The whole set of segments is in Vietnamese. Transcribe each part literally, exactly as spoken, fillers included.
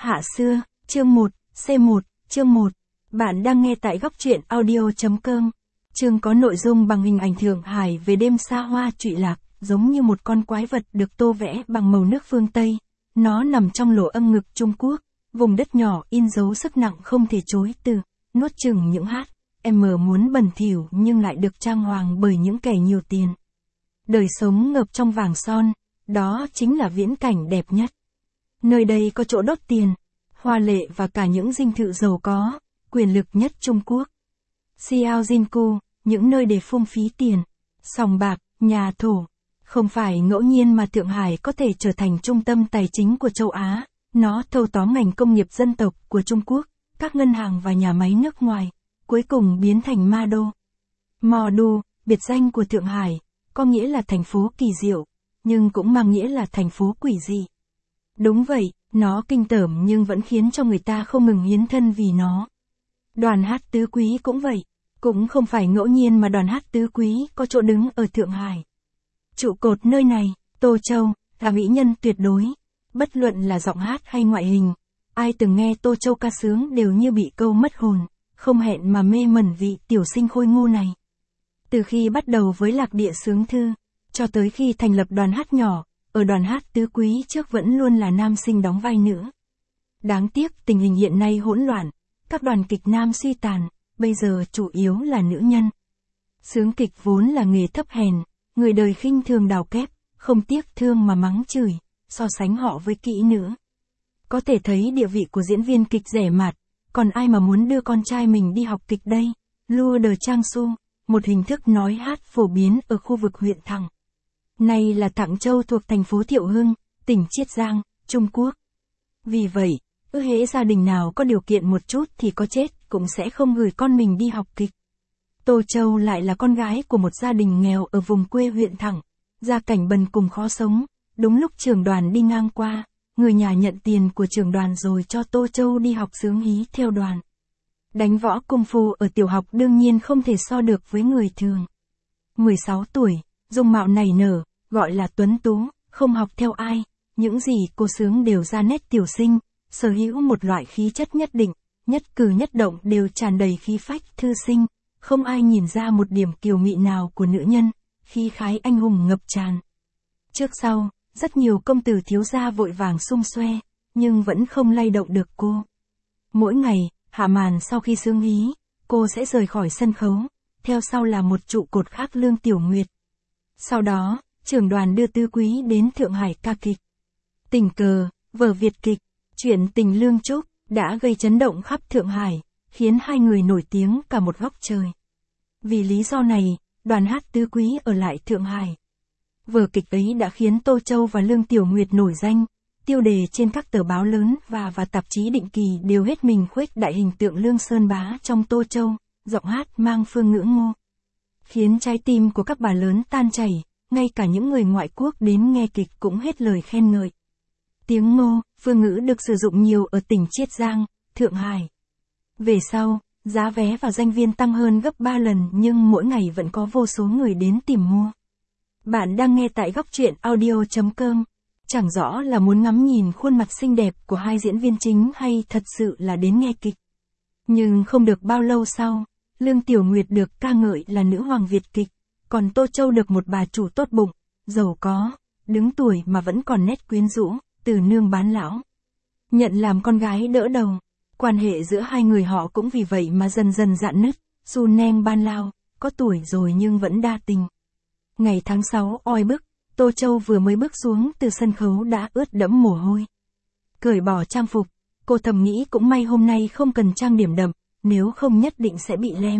Hạ xưa, chương một, C một, chương một. Bạn đang nghe tại góc truyện audio chấm com. Chương có nội dung bằng hình ảnh Thượng Hải về đêm xa hoa trụy lạc, giống như một con quái vật được tô vẽ bằng màu nước phương Tây. Nó nằm trong lỗ âm ngực Trung Quốc, vùng đất nhỏ in dấu sức nặng không thể chối từ, nuốt chửng những hát, em muốn bẩn thỉu nhưng lại được trang hoàng bởi những kẻ nhiều tiền. Đời sống ngập trong vàng son, đó chính là viễn cảnh đẹp nhất. Nơi đây có chỗ đốt tiền, hoa lệ và cả những dinh thự giàu có, quyền lực nhất Trung Quốc. Xiao Jinku, những nơi để phung phí tiền, sòng bạc, nhà thổ. Không phải ngẫu nhiên mà Thượng Hải có thể trở thành trung tâm tài chính của châu Á, nó thâu tóm ngành công nghiệp dân tộc của Trung Quốc, các ngân hàng và nhà máy nước ngoài, cuối cùng biến thành ma đô. Mò đu, biệt danh của Thượng Hải, có nghĩa là thành phố kỳ diệu, nhưng cũng mang nghĩa là thành phố quỷ dị. Đúng vậy, nó kinh tởm nhưng vẫn khiến cho người ta không ngừng hiến thân vì nó. Đoàn hát tứ quý cũng vậy, cũng không phải ngẫu nhiên mà đoàn hát tứ quý có chỗ đứng ở Thượng Hải. Trụ cột nơi này, Tô Châu, là mỹ nhân tuyệt đối. Bất luận là giọng hát hay ngoại hình, ai từng nghe Tô Châu ca sướng đều như bị câu mất hồn, không hẹn mà mê mẩn vị tiểu sinh khôi ngu này. Từ khi bắt đầu với lạc địa sướng thư, cho tới khi thành lập đoàn hát nhỏ, ở đoàn hát tứ quý trước vẫn luôn là nam sinh đóng vai nữ. Đáng tiếc tình hình hiện nay hỗn loạn, các đoàn kịch nam suy tàn, bây giờ chủ yếu là nữ nhân. Sướng kịch vốn là nghề thấp hèn, người đời khinh thường đào kép, không tiếc thương mà mắng chửi, so sánh họ với kỹ nữ. Có thể thấy địa vị của diễn viên kịch rẻ mạt, còn ai mà muốn đưa con trai mình đi học kịch đây? Lua de Trang Su, một hình thức nói hát phổ biến ở khu vực huyện Thẳng. Nay là Thẳng Châu thuộc thành phố Thiệu Hưng, tỉnh Chiết Giang, Trung Quốc. Vì vậy, ư hễ gia đình nào có điều kiện một chút thì có chết cũng sẽ không gửi con mình đi học kịch. Tô Châu lại là con gái của một gia đình nghèo ở vùng quê huyện Thẳng, gia cảnh bần cùng khó sống. Đúng lúc trưởng đoàn đi ngang qua, người nhà nhận tiền của trưởng đoàn rồi cho Tô Châu đi học sướng hí theo đoàn. Đánh võ công phu ở tiểu học đương nhiên không thể so được với người thường. mười sáu tuổi, dung mạo nảy nở, gọi là tuấn tú, không học theo ai, những gì cô sướng đều ra nét tiểu sinh, sở hữu một loại khí chất nhất định, nhất cử nhất động đều tràn đầy khí phách thư sinh, không ai nhìn ra một điểm kiều mị nào của nữ nhân, khí khái anh hùng ngập tràn. Trước sau, rất nhiều công tử thiếu gia vội vàng xung xoe, nhưng vẫn không lay động được cô. Mỗi ngày, hạ màn sau khi sướng hí, cô sẽ rời khỏi sân khấu, theo sau là một trụ cột khác Lương Tiểu Nguyệt. Sau đó, trưởng đoàn đưa tứ quý đến Thượng Hải ca kịch. Tình cờ, vở Việt kịch, chuyện tình Lương Trúc, đã gây chấn động khắp Thượng Hải, khiến hai người nổi tiếng cả một góc trời. Vì lý do này, đoàn hát tứ quý ở lại Thượng Hải. Vở kịch ấy đã khiến Tô Châu và Lương Tiểu Nguyệt nổi danh, tiêu đề trên các tờ báo lớn và và tạp chí định kỳ đều hết mình khuếch đại hình tượng Lương Sơn Bá trong Tô Châu, giọng hát mang phương ngữ ngô. Khiến trái tim của các bà lớn tan chảy, ngay cả những người ngoại quốc đến nghe kịch cũng hết lời khen ngợi. Tiếng ngô, phương ngữ được sử dụng nhiều ở tỉnh Chiết Giang, Thượng Hải. Về sau, giá vé và danh viên tăng hơn gấp ba lần nhưng mỗi ngày vẫn có vô số người đến tìm mua. Bạn đang nghe tại góc truyện audio chấm com. Chẳng rõ là muốn ngắm nhìn khuôn mặt xinh đẹp của hai diễn viên chính hay thật sự là đến nghe kịch. Nhưng không được bao lâu sau, Lương Tiểu Nguyệt được ca ngợi là nữ hoàng Việt kịch, còn Tô Châu được một bà chủ tốt bụng, giàu có, đứng tuổi mà vẫn còn nét quyến rũ, từ nương bán lão. Nhận làm con gái đỡ đầu, quan hệ giữa hai người họ cũng vì vậy mà dần dần rạn nứt, Su Neng Ban Lao, có tuổi rồi nhưng vẫn đa tình. Ngày tháng sáu oi bức, Tô Châu vừa mới bước xuống từ sân khấu đã ướt đẫm mồ hôi. Cởi bỏ trang phục, cô thầm nghĩ cũng may hôm nay không cần trang điểm đậm, nếu không nhất định sẽ bị lem.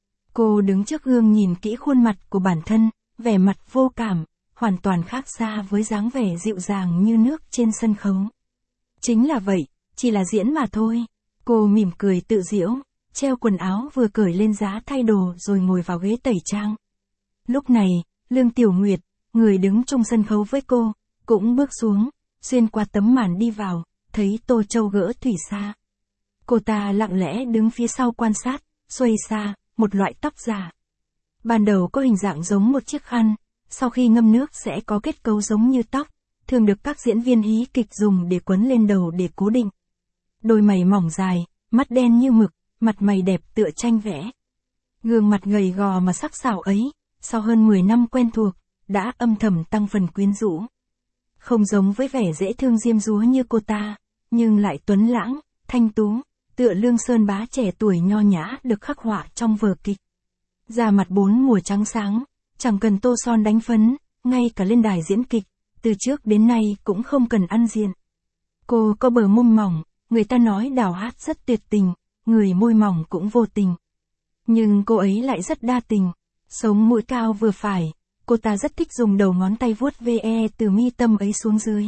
Cô đứng trước gương nhìn kỹ khuôn mặt của bản thân, vẻ mặt vô cảm, hoàn toàn khác xa với dáng vẻ dịu dàng như nước trên sân khấu. Chính là vậy, chỉ là diễn mà thôi. Cô mỉm cười tự giễu, treo quần áo vừa cởi lên giá thay đồ rồi ngồi vào ghế tẩy trang. Lúc này, Lương Tiểu Nguyệt, người đứng chung sân khấu với cô, cũng bước xuống, xuyên qua tấm màn đi vào, thấy Tô Châu gỡ thủy xa. Cô ta lặng lẽ đứng phía sau quan sát, xuây xa, một loại tóc giả. Ban đầu có hình dạng giống một chiếc khăn, sau khi ngâm nước sẽ có kết cấu giống như tóc, thường được các diễn viên hí kịch dùng để quấn lên đầu để cố định. đôi mày mỏng dài, mắt đen như mực, mặt mày đẹp tựa tranh vẽ. Gương mặt gầy gò mà sắc sảo ấy, sau hơn mười năm quen thuộc, đã âm thầm tăng phần quyến rũ. Không giống với vẻ dễ thương diêm dúa như cô ta, nhưng lại tuấn lãng, thanh tú, tựa Lương Sơn Bá trẻ tuổi nho nhã được khắc họa trong vở kịch. Da mặt bốn mùa trắng sáng, chẳng cần tô son đánh phấn, ngay cả lên đài diễn kịch, từ trước đến nay cũng không cần ăn diện. Cô có bờ môi mỏng, người ta nói đào hát rất tuyệt tình, người môi mỏng cũng vô tình. Nhưng cô ấy lại rất đa tình, sống mũi cao vừa phải, cô ta rất thích dùng đầu ngón tay vuốt ve từ mi tâm ấy xuống dưới.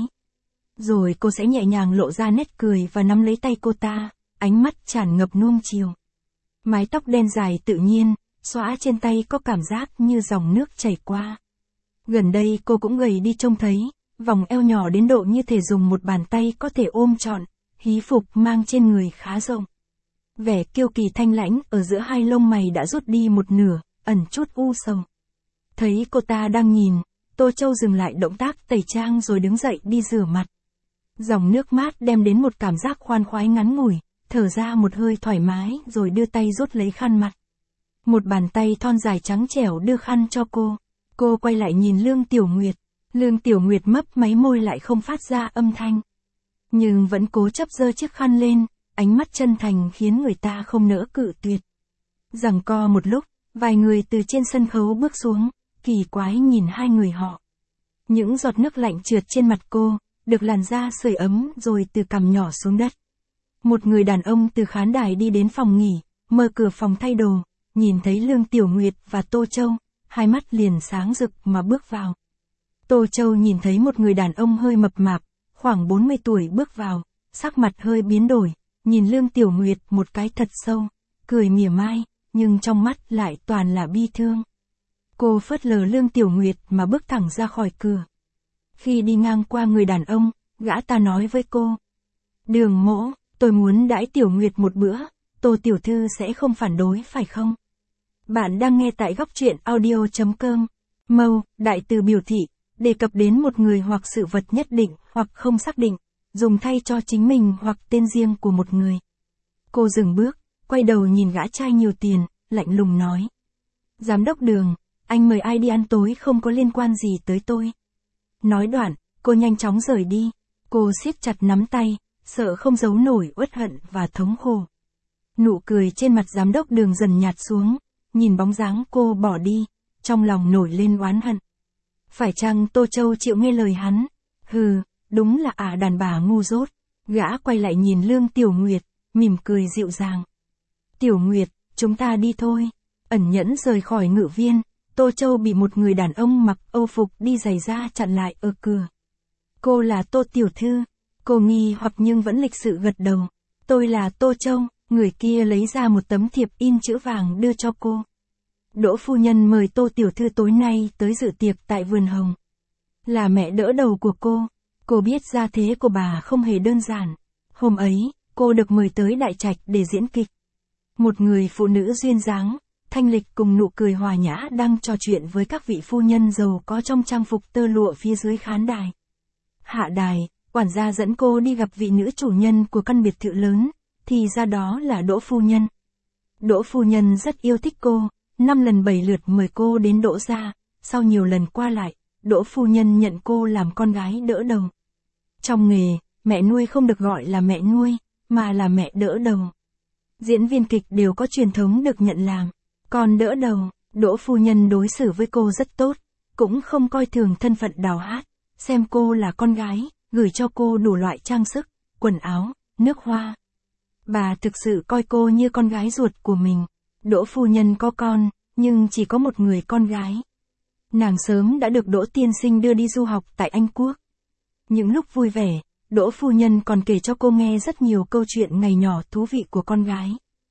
Rồi cô sẽ nhẹ nhàng lộ ra nét cười và nắm lấy tay cô ta, ánh mắt tràn ngập nuông chiều. Mái tóc đen dài tự nhiên, xõa trên tay có cảm giác như dòng nước chảy qua. Gần đây cô cũng gầy đi trông thấy, vòng eo nhỏ đến độ như thể dùng một bàn tay có thể ôm trọn, hí phục mang trên người khá rộng. Vẻ kiêu kỳ thanh lãnh ở giữa hai lông mày đã rút đi một nửa, ẩn chút u sầu. Thấy cô ta đang nhìn, Tô Châu dừng lại động tác tẩy trang rồi đứng dậy đi rửa mặt. Dòng nước mát đem đến một cảm giác khoan khoái ngắn ngủi, thở ra một hơi thoải mái rồi đưa tay rút lấy khăn mặt. Một bàn tay thon dài trắng trẻo đưa khăn cho cô. Cô quay lại nhìn Lương Tiểu Nguyệt. Lương Tiểu Nguyệt mấp máy môi lại không phát ra âm thanh. Nhưng vẫn cố chấp giơ chiếc khăn lên, ánh mắt chân thành khiến người ta không nỡ cự tuyệt. Giằng co một lúc, vài người từ trên sân khấu bước xuống, kỳ quái nhìn hai người họ. Những giọt nước lạnh trượt trên mặt cô, được làn da sưởi ấm rồi từ cằm nhỏ xuống đất. Một người đàn ông từ khán đài đi đến phòng nghỉ, mở cửa phòng thay đồ, nhìn thấy Lương Tiểu Nguyệt và Tô Châu, hai mắt liền sáng rực mà bước vào. Tô Châu nhìn thấy một người đàn ông hơi mập mạp, khoảng bốn mươi tuổi bước vào, sắc mặt hơi biến đổi, nhìn Lương Tiểu Nguyệt một cái thật sâu, cười mỉa mai, nhưng trong mắt lại toàn là bi thương. Cô phớt lờ Lương Tiểu Nguyệt mà bước thẳng ra khỏi cửa. Khi đi ngang qua người đàn ông, gã ta nói với cô: "Đường Mỗ, tôi muốn đãi Tiểu Nguyệt một bữa, Tô tiểu thư sẽ không phản đối phải không?" Bạn đang nghe tại góc truyện audio chấm com. Mâu, đại từ biểu thị, đề cập đến một người hoặc sự vật nhất định hoặc không xác định, dùng thay cho chính mình hoặc tên riêng của một người. Cô dừng bước, quay đầu nhìn gã trai nhiều tiền, lạnh lùng nói: "Giám đốc Đường, anh mời ai đi ăn tối không có liên quan gì tới tôi." Nói đoạn, cô nhanh chóng rời đi. Cô siết chặt nắm tay, sợ không giấu nổi uất hận và thống khổ. Nụ cười trên mặt giám đốc Đường dần nhạt xuống, nhìn bóng dáng cô bỏ đi, trong lòng nổi lên oán hận. Phải chăng Tô Châu chịu nghe lời hắn? Hừ, đúng là ả đàn bà ngu dốt. Gã quay lại nhìn Lương Tiểu Nguyệt, mỉm cười dịu dàng. "Tiểu Nguyệt, chúng ta đi thôi." Ẩn nhẫn rời khỏi ngự viên, Tô Châu bị một người đàn ông mặc âu phục đi giày da chặn lại ở cửa. "Cô là Tô tiểu thư?" Cô nghi hoặc nhưng vẫn lịch sự gật đầu. "Tôi là Tô Châu." Người kia lấy ra một tấm thiệp in chữ vàng đưa cho cô. "Đỗ phu nhân mời Tô tiểu thư tối nay tới dự tiệc tại vườn hồng. Là mẹ đỡ đầu của cô." Cô biết gia thế của bà không hề đơn giản. Hôm ấy, cô được mời tới đại trạch để diễn kịch. Một người phụ nữ duyên dáng, thanh lịch cùng nụ cười hòa nhã đang trò chuyện với các vị phu nhân giàu có trong trang phục tơ lụa phía dưới khán đài. Hạ đài, quản gia dẫn cô đi gặp vị nữ chủ nhân của căn biệt thự lớn, thì ra đó là Đỗ phu nhân. Đỗ phu nhân rất yêu thích cô, năm lần bảy lượt mời cô đến Đỗ gia, sau nhiều lần qua lại, Đỗ phu nhân nhận cô làm con gái đỡ đầu. Trong nghề, mẹ nuôi không được gọi là mẹ nuôi, mà là mẹ đỡ đầu. Diễn viên kịch đều có truyền thống được nhận làm con đỡ đầu. Đỗ phu nhân đối xử với cô rất tốt, cũng không coi thường thân phận đào hát, xem cô là con gái, gửi cho cô đủ loại trang sức, quần áo, nước hoa. Bà thực sự coi cô như con gái ruột của mình. Đỗ phu nhân có con, nhưng chỉ có một người con gái. Nàng sớm đã được Đỗ tiên sinh đưa đi du học tại Anh Quốc. Những lúc vui vẻ, Đỗ phu nhân còn kể cho cô nghe rất nhiều câu chuyện ngày nhỏ thú vị của con gái.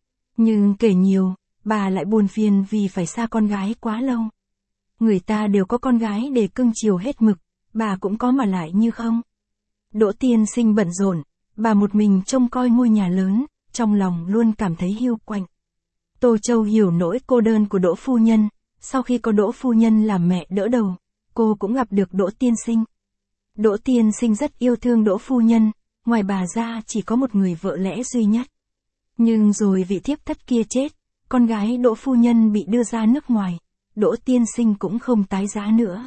Nhưng kể nhiều, bà lại buồn phiền vì phải xa con gái quá lâu. Người ta đều có con gái để cưng chiều hết mực, bà cũng có mà lại như không. Đỗ tiên sinh bận rộn, bà một mình trông coi ngôi nhà lớn, trong lòng luôn cảm thấy hiu quạnh. Tô Châu hiểu nỗi cô đơn của Đỗ phu nhân, sau khi có Đỗ phu nhân làm mẹ đỡ đầu, cô cũng gặp được Đỗ tiên sinh. Đỗ tiên sinh rất yêu thương Đỗ phu nhân, ngoài bà ra chỉ có một người vợ lẽ duy nhất. Nhưng rồi vị thiếp thất kia chết, con gái Đỗ phu nhân bị đưa ra nước ngoài, Đỗ tiên sinh cũng không tái giá nữa.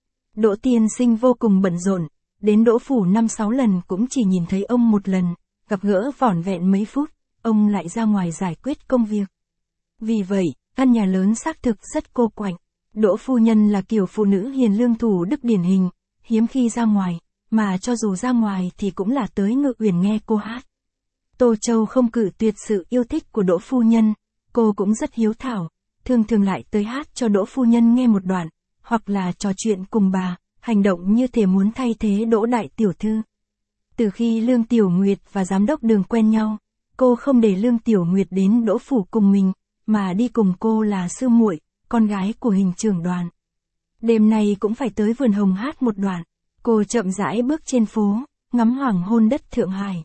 Đỗ tiên sinh vô cùng bận rộn, đến Đỗ phủ năm sáu lần cũng chỉ nhìn thấy ông một lần, gặp gỡ vỏn vẹn mấy phút, ông lại ra ngoài giải quyết công việc. Vì vậy, căn nhà lớn xác thực rất cô quạnh. Đỗ phu nhân là kiểu phụ nữ hiền lương thủ đức điển hình, hiếm khi ra ngoài, mà cho dù ra ngoài thì cũng là tới Ngự Uyển nghe cô hát. Tô Châu không cự tuyệt sự yêu thích của Đỗ phu nhân, cô cũng rất hiếu thảo, thường thường lại tới hát cho Đỗ phu nhân nghe một đoạn, hoặc là trò chuyện cùng bà, hành động như thể muốn thay thế Đỗ đại tiểu thư. Từ khi Lương Tiểu Nguyệt và giám đốc Đường quen nhau, cô không để Lương Tiểu Nguyệt đến Đỗ phủ cùng mình, mà đi cùng cô là sư muội, con gái của Hình trưởng đoàn. Đêm nay cũng phải tới vườn hồng hát một đoạn. Cô chậm rãi bước trên phố, ngắm hoàng hôn đất Thượng Hải.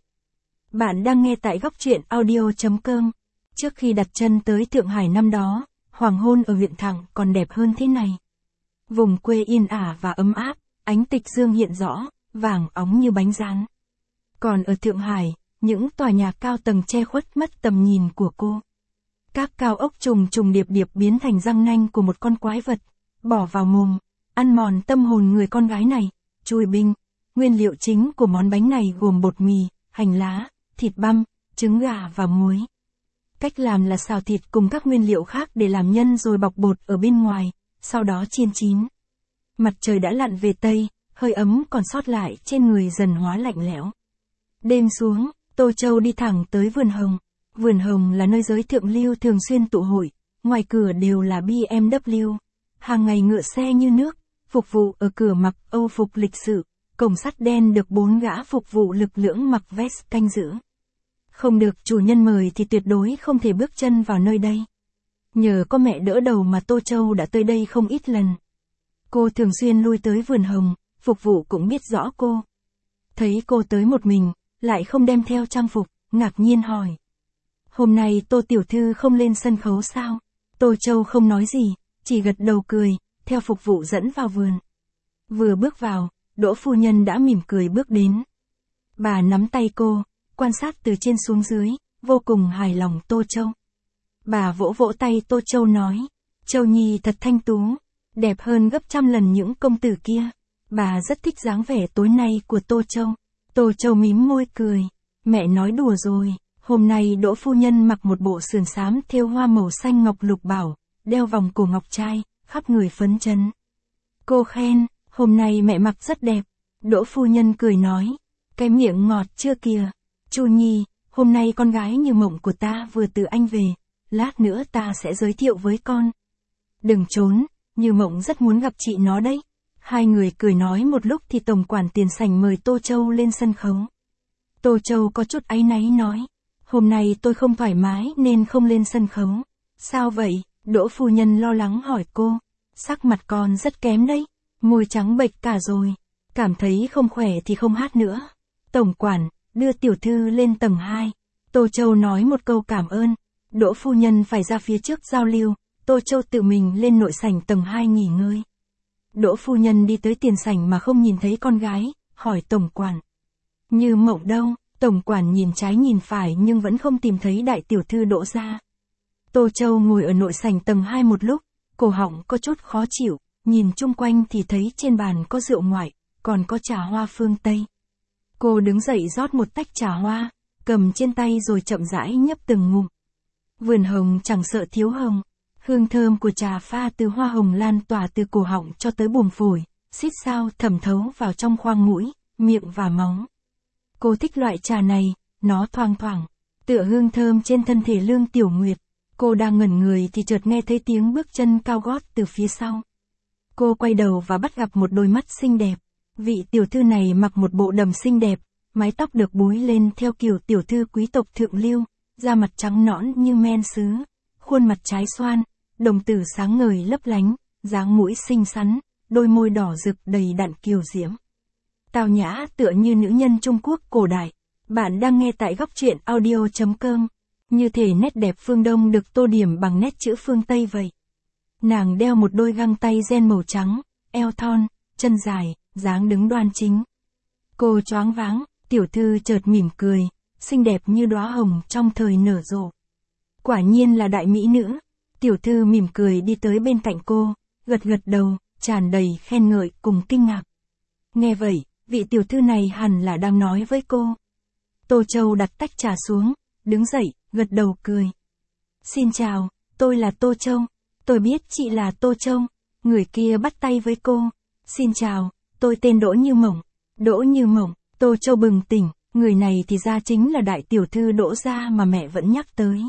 Bạn đang nghe tại góc truyện audio chấm com. Trước khi đặt chân tới Thượng Hải năm đó, hoàng hôn ở huyện Thẳng còn đẹp hơn thế này. Vùng quê yên ả và ấm áp, ánh tịch dương hiện rõ, vàng óng như bánh rán. Còn ở Thượng Hải, những tòa nhà cao tầng che khuất mất tầm nhìn của cô. Các cao ốc trùng trùng điệp điệp biến thành răng nanh của một con quái vật, bỏ vào mồm, ăn mòn tâm hồn người con gái này. Chui binh, nguyên liệu chính của món bánh này gồm bột mì, hành lá, thịt băm, trứng gà và muối. Cách làm là xào thịt cùng các nguyên liệu khác để làm nhân rồi bọc bột ở bên ngoài, sau đó chiên chín. Mặt trời đã lặn về Tây, hơi ấm còn sót lại trên người dần hóa lạnh lẽo. Đêm xuống, Tô Châu đi thẳng tới vườn hồng. Vườn hồng là nơi giới thượng lưu thường xuyên tụ hội, ngoài cửa đều là bê em vê, hàng ngày ngựa xe như nước, phục vụ ở cửa mặc Âu phục lịch sự, cổng sắt đen được bốn gã phục vụ lực lưỡng mặc vest canh giữ. Không được chủ nhân mời thì tuyệt đối không thể bước chân vào nơi đây. Nhờ có mẹ đỡ đầu mà Tô Châu đã tới đây không ít lần. Cô thường xuyên lui tới vườn hồng, phục vụ cũng biết rõ cô. Thấy cô tới một mình, lại không đem theo trang phục, ngạc nhiên hỏi. Hôm nay Tô tiểu thư không lên sân khấu sao? Tô Châu không nói gì, chỉ gật đầu cười, theo phục vụ dẫn vào vườn. Vừa bước vào, Đỗ phu nhân đã mỉm cười bước đến. Bà nắm tay cô, quan sát từ trên xuống dưới, vô cùng hài lòng Tô Châu. Bà vỗ vỗ tay Tô Châu nói, Châu Nhi thật thanh tú, đẹp hơn gấp trăm lần những công tử kia. Bà rất thích dáng vẻ tối nay của Tô Châu. Tô Châu mím môi cười, mẹ nói đùa rồi. Hôm nay Đỗ phu nhân mặc một bộ sườn xám thêu hoa màu xanh ngọc lục bảo, đeo vòng cổ ngọc trai, khắp người phấn chấn. Cô khen, hôm nay mẹ mặc rất đẹp. Đỗ phu nhân cười nói, cái miệng ngọt chưa kìa. Chu Nhi, hôm nay con gái Như Mộng của ta vừa từ Anh về, lát nữa ta sẽ giới thiệu với con. Đừng trốn, Như Mộng rất muốn gặp chị nó đấy. Hai người cười nói một lúc thì tổng quản tiền sảnh mời Tô Châu lên sân khấu. Tô Châu có chút áy náy nói, hôm nay tôi không thoải mái nên không lên sân khấu. Sao vậy? Đỗ phu nhân lo lắng hỏi cô. Sắc mặt con rất kém đấy, môi trắng bệch cả rồi. Cảm thấy không khỏe thì không hát nữa. Tổng quản, đưa tiểu thư lên tầng hai. Tô Châu nói một câu cảm ơn. Đỗ phu nhân phải ra phía trước giao lưu, Tô Châu tự mình lên nội sảnh tầng hai nghỉ ngơi. Đỗ phu nhân đi tới tiền sảnh mà không nhìn thấy con gái, hỏi tổng quản. Như Mộng đâu? Tổng quản nhìn trái nhìn phải nhưng vẫn không tìm thấy đại tiểu thư Đỗ gia. Tô Châu ngồi ở nội sảnh tầng hai một lúc, cổ họng có chút khó chịu, nhìn chung quanh thì thấy trên bàn có rượu ngoại, còn có trà hoa phương Tây. Cô đứng dậy rót một tách trà hoa, cầm trên tay rồi chậm rãi nhấp từng ngụm. Vườn hồng chẳng sợ thiếu hồng, hương thơm của trà pha từ hoa hồng lan tỏa từ cổ họng cho tới buồng phổi, xít sao thẩm thấu vào trong khoang mũi, miệng và máu. Cô thích loại trà này, nó thoang thoảng, tựa hương thơm trên thân thể Lương Tiểu Nguyệt. Cô đang ngẩn người thì chợt nghe thấy tiếng bước chân cao gót từ phía sau. Cô quay đầu và bắt gặp một đôi mắt xinh đẹp. Vị tiểu thư này mặc một bộ đầm xinh đẹp, mái tóc được búi lên theo kiểu tiểu thư quý tộc thượng lưu, da mặt trắng nõn như men sứ, khuôn mặt trái xoan, đồng tử sáng ngời lấp lánh, dáng mũi xinh xắn, đôi môi đỏ rực đầy đặn kiều diễm. Tào nhã tựa như nữ nhân Trung Quốc cổ đại. Bạn đang nghe tại góc truyện audio chấm com. Như thể nét đẹp phương Đông được tô điểm bằng nét chữ phương Tây vậy. Nàng đeo một đôi găng tay ren màu trắng, eo thon, chân dài, dáng đứng đoan chính. Cô choáng váng, Tiểu thư chợt mỉm cười, xinh đẹp như đóa hồng trong thời nở rộ. Quả nhiên là đại mỹ nữ. Tiểu thư mỉm cười đi tới bên cạnh cô, gật gật đầu, tràn đầy khen ngợi cùng kinh ngạc. Nghe vậy, vị tiểu thư này hẳn là đang nói với cô. Tô Châu đặt tách trà xuống, đứng dậy, gật đầu cười. Xin chào, tôi là Tô Châu. Tôi biết chị là Tô Châu. Người kia bắt tay với cô. Xin chào, tôi tên Đỗ Như Mộng. Đỗ Như Mộng, Tô Châu bừng tỉnh, người này thì ra chính là đại tiểu thư Đỗ gia mà mẹ vẫn nhắc tới.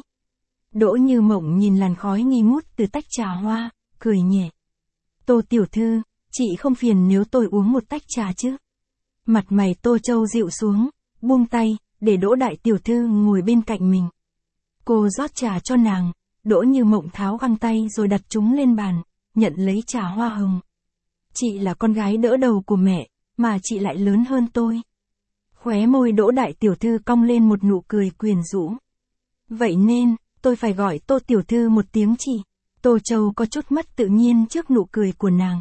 Đỗ Như Mộng nhìn làn khói nghi ngút từ tách trà hoa, cười nhẹ. Tô tiểu thư, chị không phiền nếu tôi uống một tách trà chứ? Mặt mày Tô Châu dịu xuống, buông tay, để Đỗ đại tiểu thư ngồi bên cạnh mình. Cô rót trà cho nàng, Đỗ Như Mộng tháo găng tay rồi đặt chúng lên bàn, nhận lấy trà hoa hồng. Chị là con gái đỡ đầu của mẹ, mà chị lại lớn hơn tôi. Khóe môi Đỗ đại tiểu thư cong lên một nụ cười quyến rũ. Vậy nên, tôi phải gọi Tô tiểu thư một tiếng chị. Tô Châu có chút mất tự nhiên trước nụ cười của nàng.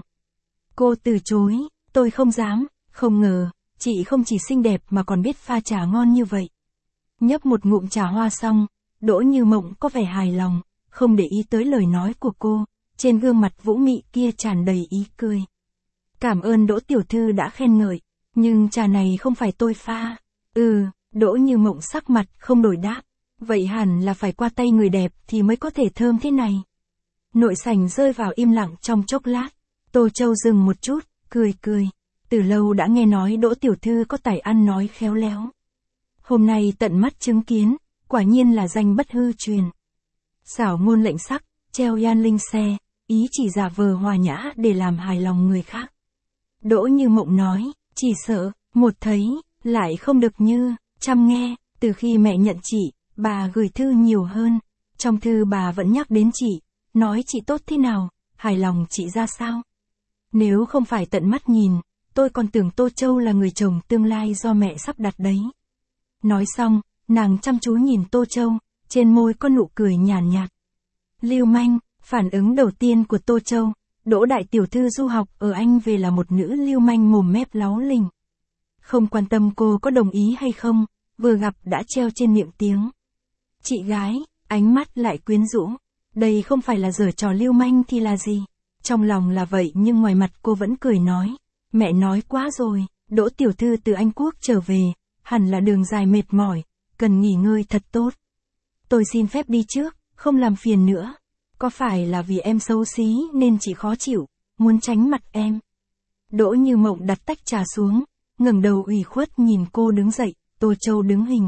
Cô từ chối, tôi không dám, không ngờ, chị không chỉ xinh đẹp mà còn biết pha trà ngon như vậy. Nhấp một ngụm trà hoa xong, Đỗ Như Mộng có vẻ hài lòng, không để ý tới lời nói của cô, trên gương mặt vũ mị kia tràn đầy ý cười. Cảm ơn Đỗ tiểu thư đã khen ngợi, nhưng trà này không phải tôi pha. Ừ, Đỗ Như Mộng sắc mặt không đổi đáp, vậy hẳn là phải qua tay người đẹp thì mới có thể thơm thế này. Nội sảnh rơi vào im lặng trong chốc lát, Tô Châu dừng một chút, cười cười, từ lâu đã nghe nói Đỗ tiểu thư có tài ăn nói khéo léo. Hôm nay tận mắt chứng kiến, quả nhiên là danh bất hư truyền. Xảo ngôn lệnh sắc, treo yan linh xe, ý chỉ giả vờ hòa nhã để làm hài lòng người khác. Đỗ Như Mộng nói, chỉ sợ, một thấy, lại không được như, trăm nghe, từ khi mẹ nhận chị, bà gửi thư nhiều hơn, trong thư bà vẫn nhắc đến chị, nói chị tốt thế nào, hài lòng chị ra sao. Nếu không phải tận mắt nhìn, tôi còn tưởng Tô Châu là người chồng tương lai do mẹ sắp đặt đấy. Nói xong, nàng chăm chú nhìn Tô Châu, trên môi có nụ cười nhàn nhạt. Lưu manh, phản ứng đầu tiên của Tô Châu, Đỗ đại tiểu thư du học ở Anh về là một nữ lưu manh mồm mép láu lình. Không quan tâm cô có đồng ý hay không, vừa gặp đã treo trên miệng tiếng. Chị gái, ánh mắt lại quyến rũ. Đây không phải là giở trò lưu manh thì là gì? Trong lòng là vậy nhưng ngoài mặt cô vẫn cười nói. Mẹ nói quá rồi, Đỗ tiểu thư từ Anh Quốc trở về, hẳn là đường dài mệt mỏi, cần nghỉ ngơi thật tốt. Tôi xin phép đi trước, không làm phiền nữa. Có phải là vì em xấu xí nên chị khó chịu, muốn tránh mặt em? Đỗ Như Mộng đặt tách trà xuống, ngẩng đầu ủy khuất nhìn cô đứng dậy, Tô Châu đứng hình.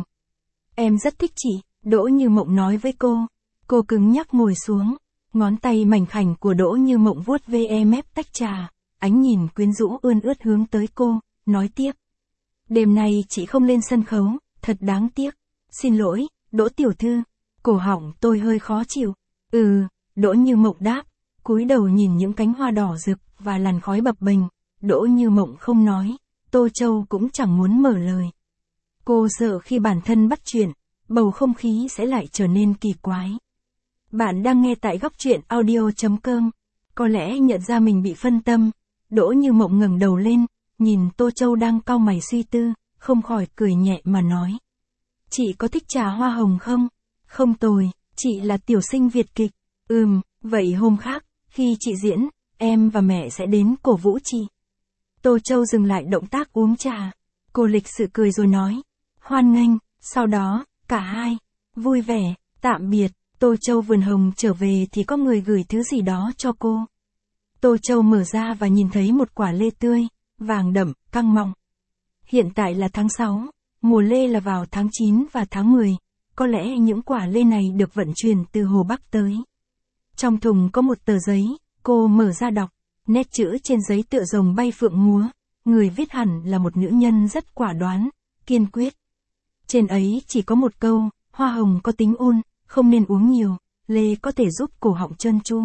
Em rất thích chị, Đỗ Như Mộng nói với cô. Cô cứng nhắc ngồi xuống, ngón tay mảnh khảnh của Đỗ Như Mộng vuốt ve mép tách trà, ánh nhìn quyến rũ ươn ướt hướng tới cô, nói tiếp. Đêm nay chị không lên sân khấu, thật đáng tiếc. Xin lỗi, Đỗ tiểu thư, cổ họng tôi hơi khó chịu. Ừ, Đỗ Như Mộng đáp, cúi đầu nhìn những cánh hoa đỏ rực và làn khói bập bềnh. Đỗ Như Mộng không nói, Tô Châu cũng chẳng muốn mở lời. Cô sợ khi bản thân bắt chuyện, bầu không khí sẽ lại trở nên kỳ quái. Bạn đang nghe tại góc truyện audio chấm com. Có lẽ nhận ra mình bị phân tâm, Đỗ Như Mộng ngẩng đầu lên, nhìn Tô Châu đang cau mày suy tư, không khỏi cười nhẹ mà nói. Chị có thích trà hoa hồng không? Không tồi, chị là tiểu sinh Việt kịch. Ừm, vậy hôm khác, khi chị diễn, em và mẹ sẽ đến cổ vũ chị. Tô Châu dừng lại động tác uống trà. Cô lịch sự cười rồi nói. Hoan nghênh, sau đó, cả hai, vui vẻ, tạm biệt. Tô Châu vườn hồng trở về thì có người gửi thứ gì đó cho cô. Tô Châu mở ra và nhìn thấy một quả lê tươi, vàng đậm, căng mọng. Hiện tại là tháng sáu, mùa lê là vào tháng chín và tháng mười, có lẽ những quả lê này được vận chuyển từ Hồ Bắc tới. Trong thùng có một tờ giấy, cô mở ra đọc, nét chữ trên giấy tựa rồng bay phượng múa, người viết hẳn là một nữ nhân rất quả đoán, kiên quyết. Trên ấy chỉ có một câu, hoa hồng có tính ôn, không nên uống nhiều, lê có thể giúp cổ họng trơn tru.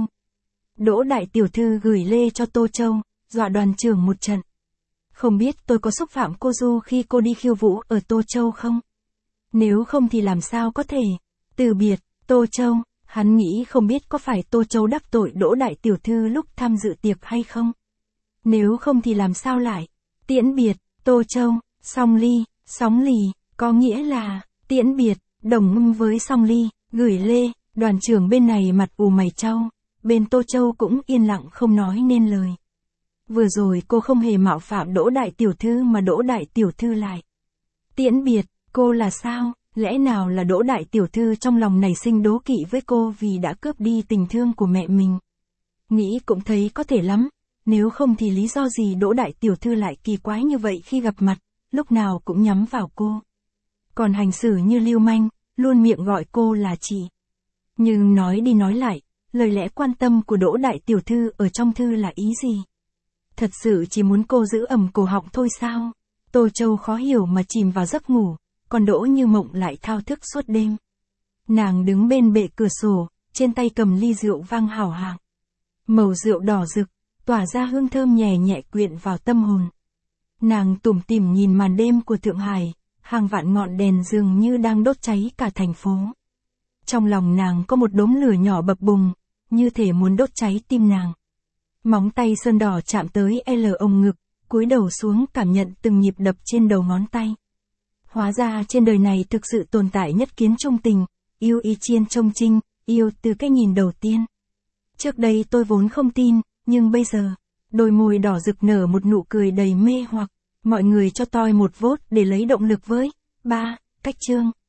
Đỗ đại tiểu thư gửi lê cho Tô Châu, dọa đoàn trưởng một trận. Không biết tôi có xúc phạm cô Du khi cô đi khiêu vũ ở Tô Châu không? Nếu không thì làm sao có thể? Từ biệt, Tô Châu, hắn nghĩ không biết có phải Tô Châu đắc tội Đỗ đại tiểu thư lúc tham dự tiệc hay không? Nếu không thì làm sao lại? Tiễn biệt, Tô Châu, song ly, Sóng lì, có nghĩa là, tiễn biệt, đồng ngâm với Song Ly, gửi lê, đoàn trưởng bên này mặt ù mày chau, bên Tô Châu cũng yên lặng không nói nên lời. Vừa rồi cô không hề mạo phạm Đỗ đại tiểu thư mà Đỗ đại tiểu thư lại. Tiễn biệt, cô là sao, lẽ nào là Đỗ đại tiểu thư trong lòng nảy sinh đố kỵ với cô vì đã cướp đi tình thương của mẹ mình. Nghĩ cũng thấy có thể lắm, nếu không thì lý do gì Đỗ đại tiểu thư lại kỳ quái như vậy khi gặp mặt, lúc nào cũng nhắm vào cô. Còn hành xử như lưu manh, luôn miệng gọi cô là chị. Nhưng nói đi nói lại, lời lẽ quan tâm của Đỗ đại tiểu thư ở trong thư là ý gì? Thật sự chỉ muốn cô giữ ẩm cổ họng thôi sao? Tô Châu khó hiểu mà chìm vào giấc ngủ, còn Đỗ Như Mộng lại thao thức suốt đêm. Nàng đứng bên bệ cửa sổ, trên tay cầm ly rượu vang hảo hạng. Màu rượu đỏ rực, tỏa ra hương thơm nhẹ nhẹ quyện vào tâm hồn. Nàng tủm tỉm nhìn màn đêm của Thượng Hải, hàng vạn ngọn đèn dường như đang đốt cháy cả thành phố. Trong lòng nàng có một đốm lửa nhỏ bập bùng, như thể muốn đốt cháy tim nàng. Móng tay sơn đỏ chạm tới L ồng ngực, cúi đầu xuống cảm nhận từng nhịp đập trên đầu ngón tay. Hóa ra trên đời này thực sự tồn tại nhất kiến trung tình, yêu y chiên trông trinh, yêu từ cái nhìn đầu tiên. Trước đây tôi vốn không tin, nhưng bây giờ, đôi môi đỏ rực nở một nụ cười đầy mê hoặc. Mọi người cho tôi một vote để lấy động lực với. ba. Cách chương.